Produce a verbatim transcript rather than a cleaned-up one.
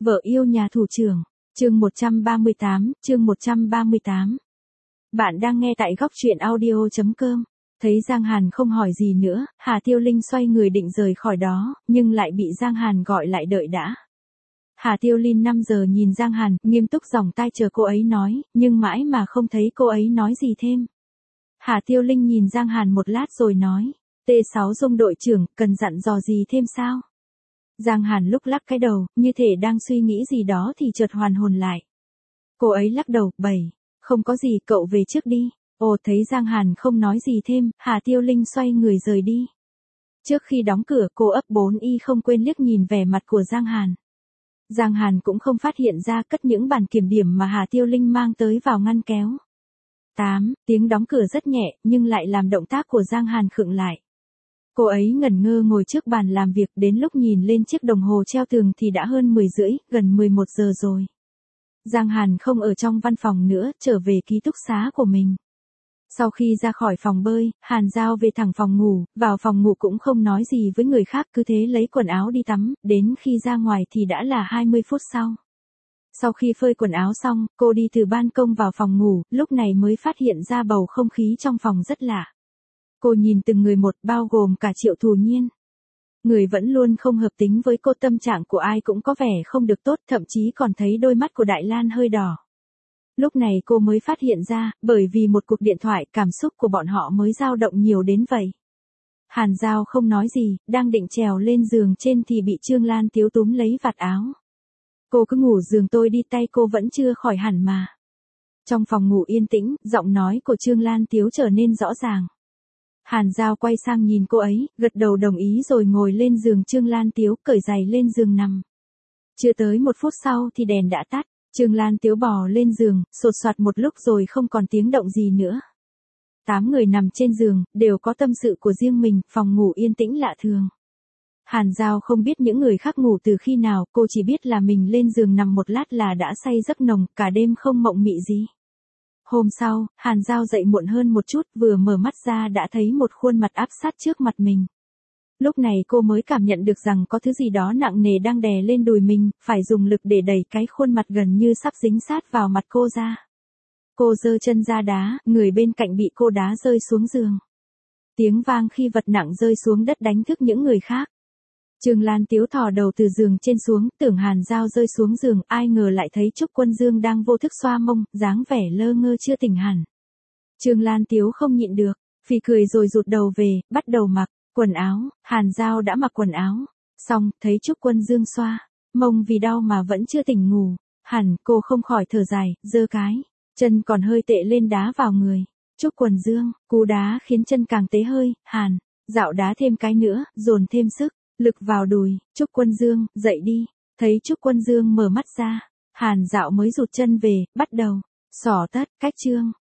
Vợ yêu nhà thủ trưởng, chương một trăm ba mươi tám, chương một trăm ba mươi tám. Bạn đang nghe tại góc truyện audio chấm com. Thấy Giang Hàn không hỏi gì nữa, Hà Tiêu Linh xoay người định rời khỏi đó, nhưng lại bị Giang Hàn gọi lại đợi đã. Hà Tiêu Linh năm giờ nhìn Giang Hàn, nghiêm túc giòng tai chờ cô ấy nói, nhưng mãi mà không thấy cô ấy nói gì thêm. Hà Tiêu Linh nhìn Giang Hàn một lát rồi nói, T sáu Dung đội trưởng, cần dặn dò gì thêm sao? Giang Hàn lúc lắc cái đầu, như thể đang suy nghĩ gì đó thì chợt hoàn hồn lại. Cô ấy lắc đầu, bẩy, không có gì, cậu về trước đi. Ồ, thấy Giang Hàn không nói gì thêm, Hà Tiêu Linh xoay người rời đi. Trước khi đóng cửa, cô ấp bốn y không quên liếc nhìn vẻ mặt của Giang Hàn. Giang Hàn cũng không phát hiện ra cất những bản kiểm điểm mà Hà Tiêu Linh mang tới vào ngăn kéo. tám. Tiếng đóng cửa rất nhẹ, nhưng lại làm động tác của Giang Hàn khựng lại. Cô ấy ngẩn ngơ ngồi trước bàn làm việc, đến lúc nhìn lên chiếc đồng hồ treo tường thì đã hơn mười rưỡi, gần mười một giờ rồi. Giang Hàn không ở trong văn phòng nữa, trở về ký túc xá của mình. Sau khi ra khỏi phòng bơi, Hàn Giao về thẳng phòng ngủ, vào phòng ngủ cũng không nói gì với người khác, cứ thế lấy quần áo đi tắm, đến khi ra ngoài thì đã là hai mươi phút sau. Sau khi phơi quần áo xong, cô đi từ ban công vào phòng ngủ, lúc này mới phát hiện ra bầu không khí trong phòng rất lạ. Cô nhìn từng người một, bao gồm cả Triệu Thù Nhiên. Người vẫn luôn không hợp tính với cô, tâm trạng của ai cũng có vẻ không được tốt, thậm chí còn thấy đôi mắt của Đại Lan hơi đỏ. Lúc này cô mới phát hiện ra, bởi vì một cuộc điện thoại, cảm xúc của bọn họ mới dao động nhiều đến vậy. Hàn Giao không nói gì, đang định trèo lên giường trên thì bị Trương Lan Tiếu túm lấy vạt áo. Cô cứ ngủ giường tôi đi, tay cô vẫn chưa khỏi hẳn mà. Trong phòng ngủ yên tĩnh, giọng nói của Trương Lan Tiếu trở nên rõ ràng. Hàn Giao quay sang nhìn cô ấy, gật đầu đồng ý rồi ngồi lên giường Trương Lan Tiếu, cởi giày lên giường nằm. Chưa tới một phút sau thì đèn đã tắt, Trương Lan Tiếu bò lên giường, sột soạt một lúc rồi không còn tiếng động gì nữa. Tám người nằm trên giường, đều có tâm sự của riêng mình, phòng ngủ yên tĩnh lạ thường. Hàn Giao không biết những người khác ngủ từ khi nào, cô chỉ biết là mình lên giường nằm một lát là đã say giấc nồng, cả đêm không mộng mị gì. Hôm sau, Hàn Giao dậy muộn hơn một chút, vừa mở mắt ra đã thấy một khuôn mặt áp sát trước mặt mình. Lúc này cô mới cảm nhận được rằng có thứ gì đó nặng nề đang đè lên đùi mình, phải dùng lực để đẩy cái khuôn mặt gần như sắp dính sát vào mặt cô ra. Cô giơ chân ra đá, người bên cạnh bị cô đá rơi xuống giường. Tiếng vang khi vật nặng rơi xuống đất đánh thức những người khác. Trương Lan Tiếu thò đầu từ giường trên xuống, tưởng Hàn Giao rơi xuống giường, ai ngờ lại thấy Trúc Quân Dương đang vô thức xoa mông, dáng vẻ lơ ngơ chưa tỉnh hẳn. Trương Lan Tiếu không nhịn được, phì cười rồi rụt đầu về, bắt đầu mặc quần áo. Hàn Giao đã mặc quần áo xong, thấy Trúc Quân Dương xoa mông vì đau mà vẫn chưa tỉnh ngủ, hẳn cô không khỏi thở dài, giơ cái chân còn hơi tệ lên đá vào người Trúc Quân Dương, cú đá khiến chân càng tế hơi. Hàn Dạo đá thêm cái nữa, dồn thêm sức lực vào đùi. Trúc Quân Dương, dậy đi. Thấy Trúc Quân Dương mở mắt ra, Hàn Dạo mới rụt chân về, bắt đầu xỏ tất, cách chương.